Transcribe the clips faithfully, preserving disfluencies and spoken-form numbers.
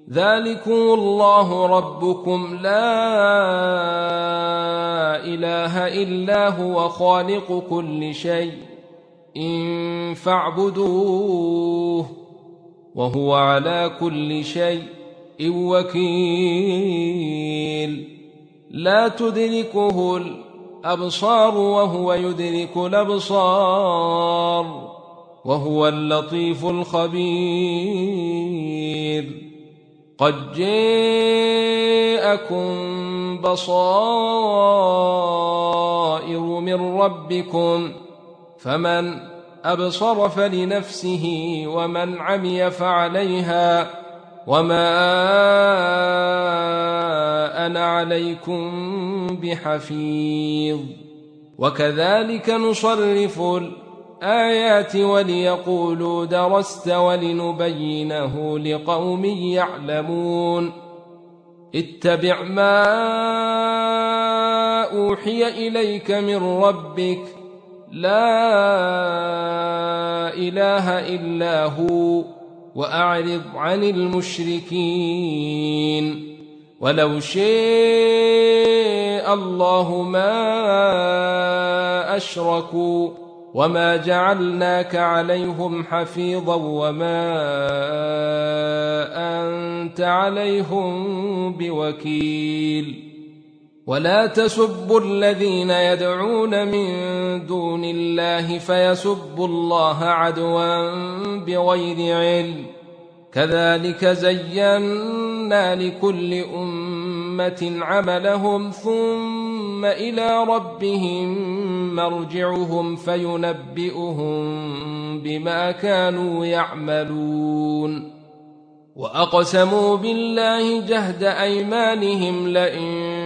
ذلكم الله ربكم لا إله إلا هو خالق كل شيء إن فاعبدوه وهو على كل شيء وكيل لا تدركه الأبصار وهو يدرك الأبصار وهو اللطيف الخبير قد جاءكم بصائر من ربكم فمن أبصر فلنفسه ومن عمي فعليها وما أنا عليكم بحفيظ وكذلك نصرف الآيات وليقولوا درست ولنبينه لقوم يعلمون اتبع ما أوحي إليك من ربك لا إله إلا هو وأعرض عن المشركين ولو شاء الله ما أشركوا وما جعلناك عليهم حفيظا وما أنت عليهم بوكيل ولا تسبوا الذين يدعون من دون الله فيسبوا الله عدوا بغير علم كذلك زينا لكل أمة عملهم ثم إلى ربهم مرجعهم فينبئهم بما كانوا يعملون وأقسموا بالله جهد أيمانهم لئن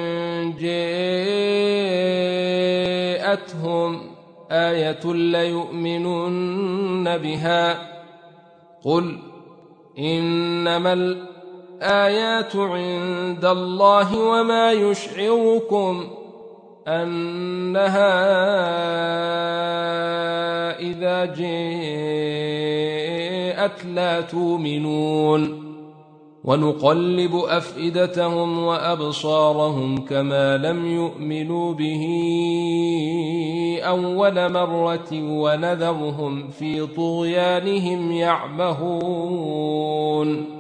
جاءتهم آية ليؤمنن بها قل إنما الآيات عند الله وما يشعركم أنها إذا جاءت لا تؤمنون ونقلب أفئدتهم وأبصارهم كما لم يؤمنوا به أول مرة ونذرهم في طغيانهم يعمهون